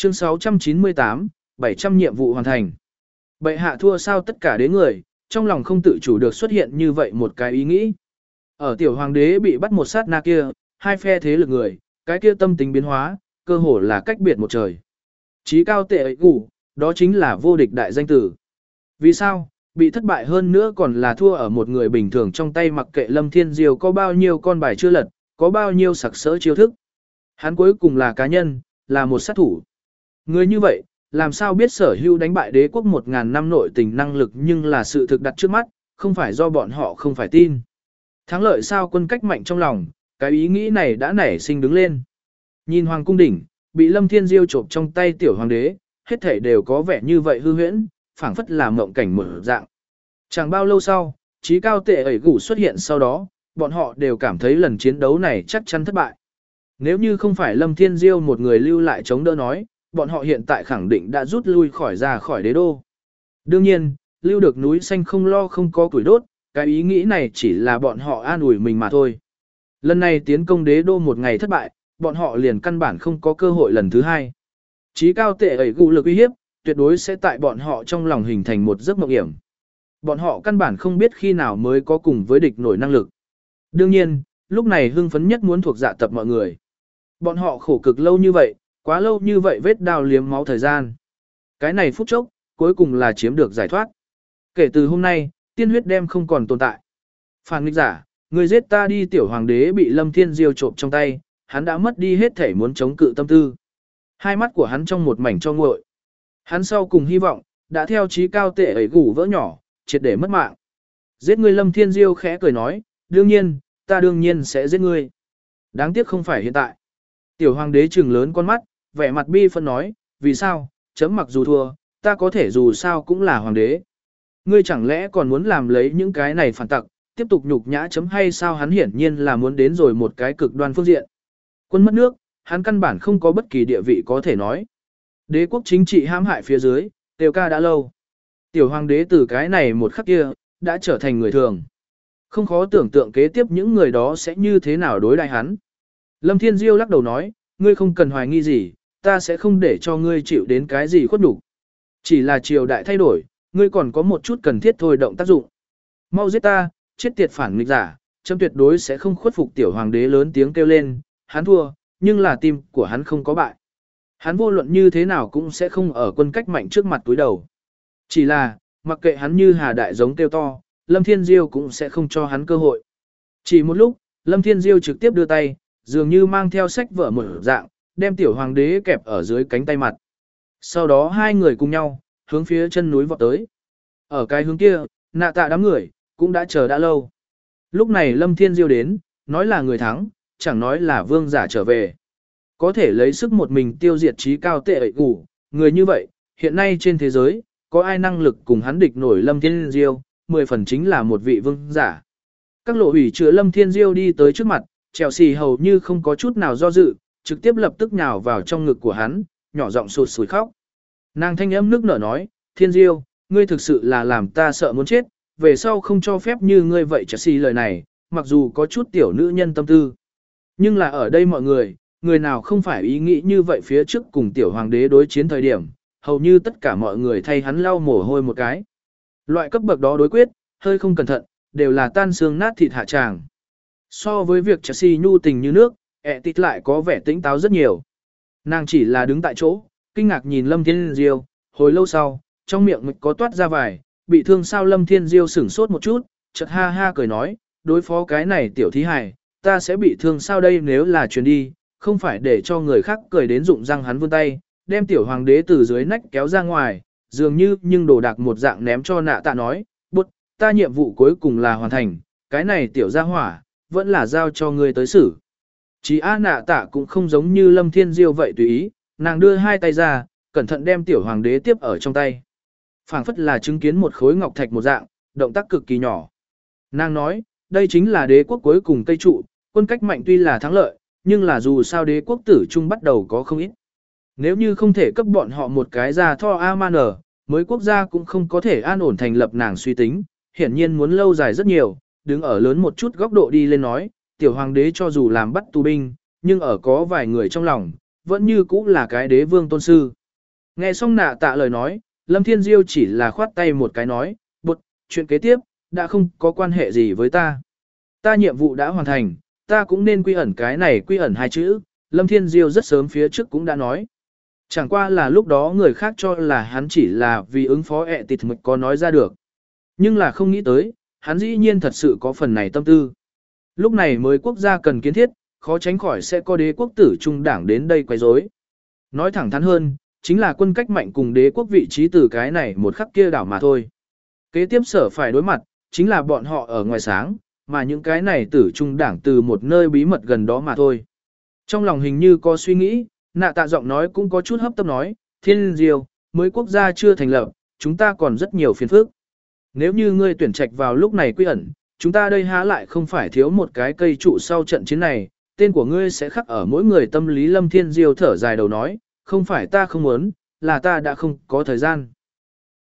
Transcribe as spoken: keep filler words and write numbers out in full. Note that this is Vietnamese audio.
Chương sáu trăm chín mươi tám, bảy trăm nhiệm vụ hoàn thành. Bệ hạ thua sao tất cả đế người, trong lòng không tự chủ được xuất hiện như vậy một cái ý nghĩ. Ở tiểu hoàng đế bị bắt một sát na kia, hai phe thế lực người, cái kia tâm tính biến hóa, cơ hồ là cách biệt một trời. Chí cao tệ ấy ngủ, đó chính là vô địch đại danh tử. Vì sao? Bị thất bại hơn nữa còn là thua ở một người bình thường trong tay, mặc kệ Lâm Thiên Diêu có bao nhiêu con bài chưa lật, có bao nhiêu sặc sỡ chiêu thức. Hắn cuối cùng là cá nhân, là một sát thủ. Người như vậy, làm sao biết sở hữu đánh bại đế quốc một ngàn năm nội tình năng lực, nhưng là sự thực đặt trước mắt, không phải do bọn họ không phải tin. Thắng lợi sao quân cách mạnh trong lòng, cái ý nghĩ này đã nảy sinh đứng lên. Nhìn hoàng cung đỉnh, bị Lâm Thiên Diêu chộp trong tay tiểu hoàng đế, hết thảy đều có vẻ như vậy hư huyễn, phảng phất là mộng cảnh mở dạng. Chẳng bao lâu sau, trí cao tệ ẩy gủ xuất hiện, sau đó, bọn họ đều cảm thấy lần chiến đấu này chắc chắn thất bại. Nếu như không phải Lâm Thiên Diêu một người lưu lại chống đỡ nói, bọn họ hiện tại khẳng định đã rút lui khỏi ra khỏi đế đô. Đương nhiên, lưu được núi xanh không lo không có củi đốt, cái ý nghĩ này chỉ là bọn họ an ủi mình mà thôi. Lần này tiến công đế đô một ngày thất bại, bọn họ liền căn bản không có cơ hội lần thứ hai. Chí cao tệ ẩy gù lực uy hiếp, tuyệt đối sẽ tại bọn họ trong lòng hình thành một giấc mộng hiểm. Bọn họ căn bản không biết khi nào mới có cùng với địch nổi năng lực. Đương nhiên, lúc này hưng phấn nhất muốn thuộc dạ tập mọi người. Bọn họ khổ cực lâu như vậy, quá lâu như vậy vết đao liếm máu thời gian. Cái này phút chốc, cuối cùng là chiếm được giải thoát. Kể từ hôm nay, tiên huyết đem không còn tồn tại. Phản nghịch giả, người giết ta đi, tiểu hoàng đế bị Lâm Thiên Diêu trộm trong tay, hắn đã mất đi hết thể muốn chống cự tâm tư. Hai mắt của hắn trong một mảnh cho nguội. Hắn sau cùng hy vọng, đã theo chí cao tệ ẩy gủ vỡ nhỏ, triệt để mất mạng. Giết ngươi, Lâm Thiên Diêu khẽ cười nói, đương nhiên, ta đương nhiên sẽ giết ngươi. Đáng tiếc không phải hiện tại. Tiểu hoàng đế trừng lớn con mắt, vẻ mặt bi phân nói, vì sao, chấm mặc dù thua, ta có thể dù sao cũng là hoàng đế. Ngươi chẳng lẽ còn muốn làm lấy những cái này phản tặc, tiếp tục nhục nhã chấm hay sao? Hắn hiển nhiên là muốn đến rồi một cái cực đoan phương diện. Quân mất nước, hắn căn bản không có bất kỳ địa vị có thể nói. Đế quốc chính trị hãm hại phía dưới, tiêu ca đã lâu. Tiểu hoàng đế từ cái này một khắc kia, đã trở thành người thường. Không khó tưởng tượng kế tiếp những người đó sẽ như thế nào đối đãi hắn. Lâm Thiên Diêu lắc đầu nói, ngươi không cần hoài nghi gì, ta sẽ không để cho ngươi chịu đến cái gì khuất nhục. Chỉ là triều đại thay đổi, ngươi còn có một chút cần thiết thôi động tác dụng. Mau giết ta, chết tiệt phản nghịch giả, chấm tuyệt đối sẽ không khuất phục. Tiểu hoàng đế lớn tiếng kêu lên, hắn thua, nhưng là tim của hắn không có bại. Hắn vô luận như thế nào cũng sẽ không ở quân cách mạnh trước mặt túi đầu. Chỉ là, mặc kệ hắn như hà đại giống kêu to, Lâm Thiên Diêu cũng sẽ không cho hắn cơ hội. Chỉ một lúc, Lâm Thiên Diêu trực tiếp đưa tay, dường như mang theo sách vở mở dạng, đem tiểu hoàng đế kẹp ở dưới cánh tay mặt. Sau đó hai người cùng nhau, hướng phía chân núi vọt tới. Ở cái hướng kia, nạ tạ đám người, cũng đã chờ đã lâu. Lúc này Lâm Thiên Diêu đến, nói là người thắng, chẳng nói là vương giả trở về. Có thể lấy sức một mình tiêu diệt trí cao tệ ẩy gủ, người như vậy, hiện nay trên thế giới, có ai năng lực cùng hắn địch nổi Lâm Thiên Diêu, mười phần chính là một vị vương giả. Các lộ ủy chữa Lâm Thiên Diêu đi tới trước mặt, trèo xì hầu như không có chút nào do dự, trực tiếp lập tức nhào vào trong ngực của hắn, nhỏ giọng sụt sùi khóc. Nàng thanh âm nước nở nói, Thiên Diêu, ngươi thực sự là làm ta sợ muốn chết, về sau không cho phép như ngươi vậy. Trèo xì lời này, mặc dù có chút tiểu nữ nhân tâm tư, nhưng là ở đây mọi người, người nào không phải ý nghĩ như vậy. Phía trước cùng tiểu hoàng đế đối chiến thời điểm, hầu như tất cả mọi người thay hắn lau mồ hôi một cái. Loại cấp bậc đó đối quyết, hơi không cẩn thận, đều là tan xương nát thịt hạ tràng. So với việc Chelsea nhu tình như nước, ẹ tít lại có vẻ tĩnh táo rất nhiều. Nàng chỉ là đứng tại chỗ, kinh ngạc nhìn Lâm Thiên Diêu, hồi lâu sau, trong miệng có toát ra vài, bị thương sao? Lâm Thiên Diêu sửng sốt một chút, chợt ha ha cười nói, đối phó cái này tiểu thí hài, ta sẽ bị thương sao đây? Nếu là truyền đi, không phải để cho người khác cười đến rụng răng. Hắn vươn tay, đem tiểu hoàng đế từ dưới nách kéo ra ngoài, dường như nhưng đồ đạc một dạng ném cho nạ tạ nói, bút, ta nhiệm vụ cuối cùng là hoàn thành, cái này tiểu gia hỏa, vẫn là giao cho ngươi tới xử. Chỉ á nạ tạ cũng không giống như Lâm Thiên Diêu vậy tùy ý, nàng đưa hai tay ra, cẩn thận đem tiểu hoàng đế tiếp ở trong tay. Phảng phất là chứng kiến một khối ngọc thạch một dạng, động tác cực kỳ nhỏ. Nàng nói, đây chính là đế quốc cuối cùng cây trụ, quân cách mạnh tuy là thắng lợi, nhưng là dù sao đế quốc tử trung bắt đầu có không ít. Nếu như không thể cấp bọn họ một cái ra tho Aman, mới quốc gia cũng không có thể an ổn thành lập. Nàng suy tính, hiển nhiên muốn lâu dài rất nhiều, đứng ở lớn một chút góc độ đi lên nói, tiểu hoàng đế cho dù làm bắt tù binh, nhưng ở có vài người trong lòng, vẫn như cũ là cái đế vương tôn sư. Nghe xong nạ tạ lời nói, Lâm Thiên Diêu chỉ là khoát tay một cái nói, bột, chuyện kế tiếp, đã không có quan hệ gì với ta. Ta nhiệm vụ đã hoàn thành, ta cũng nên quy ẩn cái này quy ẩn hai chữ, Lâm Thiên Diêu rất sớm phía trước cũng đã nói. Chẳng qua là lúc đó người khác cho là hắn chỉ là vì ứng phó ẹ tịt mực có nói ra được. Nhưng là không nghĩ tới, hắn dĩ nhiên thật sự có phần này tâm tư. Lúc này mới quốc gia cần kiến thiết, khó tránh khỏi sẽ có đế quốc tử trung đảng đến đây quấy rối. Nói thẳng thắn hơn, chính là quân cách mạnh cùng đế quốc vị trí từ cái này một khắc kia đảo mà thôi. Kế tiếp sở phải đối mặt, chính là bọn họ ở ngoài sáng, mà những cái này tử trung đảng từ một nơi bí mật gần đó mà thôi. Trong lòng hình như có suy nghĩ, nạ tạ giọng nói cũng có chút hấp tấp nói, Thiên Diêu, mới quốc gia chưa thành lập, chúng ta còn rất nhiều phiền phức. Nếu như ngươi tuyển trạch vào lúc này quy ẩn, chúng ta đây há lại không phải thiếu một cái cây trụ sau trận chiến này, tên của ngươi sẽ khắc ở mỗi người tâm lý. Lâm Thiên Diêu thở dài đầu nói, không phải ta không muốn, là ta đã không có thời gian.